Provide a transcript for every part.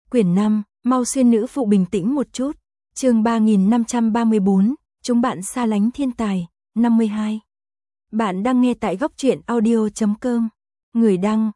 Quyển 5, mau xuyên nữ phụ bình tĩnh một chút. Chương 3534, chúng bạn xa lánh thiên tài, 52. Bạn đang nghe tại góc truyện audio.com. Người đăng,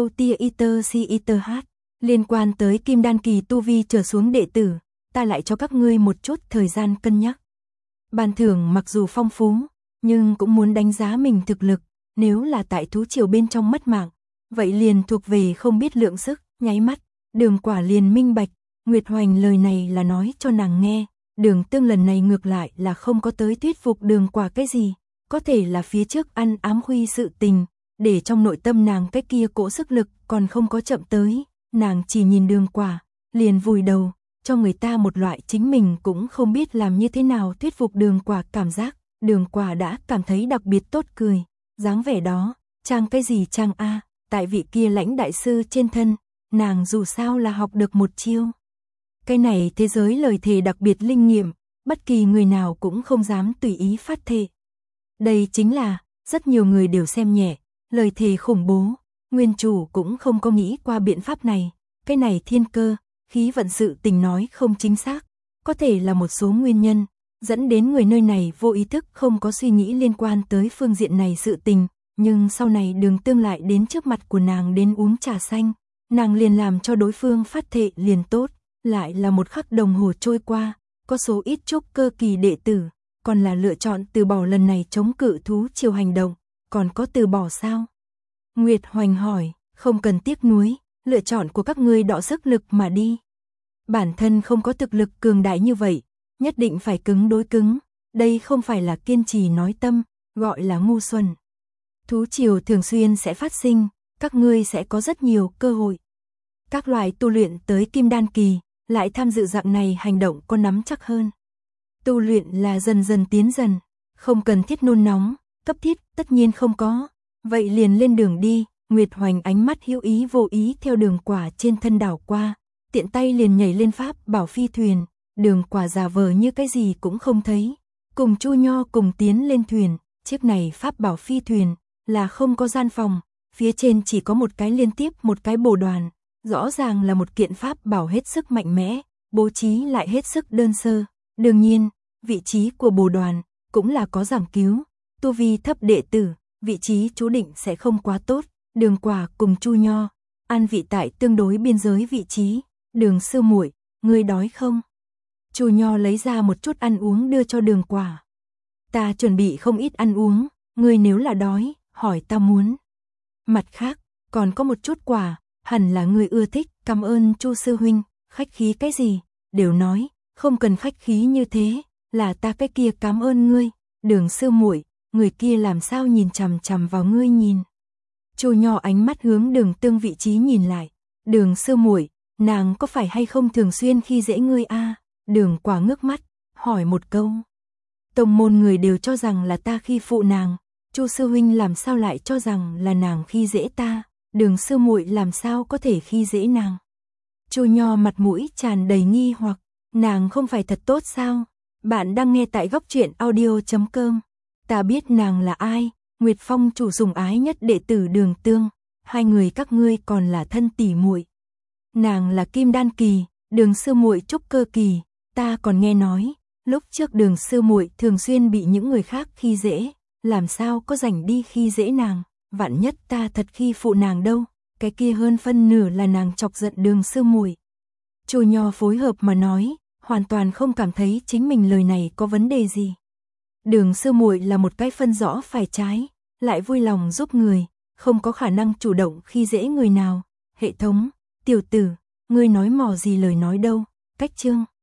Erotiaiter. Liên quan tới Kim Đan kỳ tu vi trở xuống đệ tử, ta lại cho các ngươi một chút thời gian cân nhắc. Ban thưởng mặc dù phong phú, nhưng cũng muốn đánh giá mình thực lực, nếu là tại thú triều bên trong mất mạng, vậy liền thuộc về không biết lượng sức, nháy mắt. Đường Quả liền minh bạch, Nguyệt Hoành lời này là nói cho nàng nghe, Đường Tương lần này ngược lại là không có tới thuyết phục Đường Quả cái gì, có thể là phía trước ăn ám khuy sự tình, để trong nội tâm nàng cái kia cỗ sức lực còn không có chậm tới, nàng chỉ nhìn Đường Quả, liền vùi đầu, cho người ta một loại chính mình cũng không biết làm như thế nào thuyết phục Đường Quả cảm giác, Đường Quả đã cảm thấy đặc biệt tốt cười, dáng vẻ đó, trang cái gì trang a, tại vị kia lãnh đại sư trên thân. Nàng dù sao là học được một chiêu. Cái này thế giới lời thề đặc biệt linh nghiệm, bất kỳ người nào cũng không dám tùy ý phát thệ. Đây chính là, rất nhiều người đều xem nhẹ, lời thề khủng bố, nguyên chủ cũng không có nghĩ qua biện pháp này. Cái này thiên cơ, khí vận sự tình nói không chính xác, có thể là một số nguyên nhân, dẫn đến người nơi này vô ý thức không có suy nghĩ liên quan tới phương diện này sự tình, nhưng sau này Đường Tương lại đến trước mặt của nàng đến uống trà xanh. Nàng liền làm cho đối phương phát thệ liền tốt, lại là một khắc đồng hồ trôi qua, có số ít trúc cơ kỳ đệ tử, còn là lựa chọn từ bỏ lần này chống cự thú triều hành động, còn có từ bỏ sao? Nguyệt Hoành hỏi, không cần tiếc nuối, lựa chọn của các ngươi đọ sức lực mà đi. Bản thân không có thực lực cường đại như vậy, nhất định phải cứng đối cứng, đây không phải là kiên trì nói tâm, gọi là ngu xuẩn. Thú triều thường xuyên sẽ phát sinh. Các ngươi sẽ có rất nhiều cơ hội. Các loại tu luyện tới Kim Đan kỳ, lại tham dự dạng này hành động có nắm chắc hơn. Tu luyện là dần dần tiến dần, không cần thiết nôn nóng, cấp thiết tất nhiên không có. Vậy liền lên đường đi, Nguyệt Hoành ánh mắt hữu ý vô ý theo Đường Quả trên thân đảo qua, tiện tay liền nhảy lên pháp bảo phi thuyền, Đường Quả giả vờ như cái gì cũng không thấy. Cùng Chu Nho cùng tiến lên thuyền, chiếc này pháp bảo phi thuyền là không có gian phòng. Phía trên chỉ có một cái liên tiếp một cái bồ đoàn, rõ ràng là một kiện pháp bảo hết sức mạnh mẽ, bố trí lại hết sức đơn sơ. Đương nhiên, vị trí của bồ đoàn cũng là có giảng cứu, tu vi thấp đệ tử, vị trí chú định sẽ không quá tốt. Đường Quả cùng Chu Nho, an vị tại tương đối biên giới vị trí. Đường sư muội, ngươi đói không? Chu Nho lấy ra một chút ăn uống đưa cho Đường Quả. Ta chuẩn bị không ít ăn uống, ngươi nếu là đói, hỏi ta muốn. Mặt khác, còn có một chút quà, hẳn là người ưa thích, cảm ơn Chu sư huynh, khách khí cái gì, đều nói, không cần khách khí như thế, là ta cái kia cảm ơn ngươi, Đường sư muội, người kia làm sao nhìn chằm chằm vào ngươi nhìn. Chu Nho ánh mắt hướng Đường Tương vị trí nhìn lại, Đường sư muội, nàng có phải hay không thường xuyên khi dễ ngươi a? Đường Quả ngước mắt, hỏi một câu. Tông môn người đều cho rằng là ta khi phụ nàng. Chu sư huynh làm sao lại cho rằng là nàng khi dễ ta, Đường sư muội làm sao có thể khi dễ nàng. Chu Nho mặt mũi tràn đầy nghi hoặc, nàng không phải thật tốt sao? Bạn đang nghe tại góc truyện audio.com. Ta biết nàng là ai, Nguyệt Phong chủ sủng ái nhất đệ tử Đường Tương, hai người các ngươi còn là thân tỉ muội. Nàng là Kim Đan kỳ, Đường sư muội trúc cơ kỳ, ta còn nghe nói, lúc trước Đường sư muội thường xuyên bị những người khác khi dễ. Làm sao có rảnh đi khi dễ nàng, vạn nhất ta thật khi phụ nàng đâu, cái kia hơn phân nửa là nàng chọc giận Đường sư muội. Chu Nho phối hợp mà nói, hoàn toàn không cảm thấy chính mình lời này có vấn đề gì. Đường sư muội là một cái phân rõ phải trái, lại vui lòng giúp người, không có khả năng chủ động khi dễ người nào. Hệ thống, tiểu tử, ngươi nói mò gì lời nói đâu, cách chương.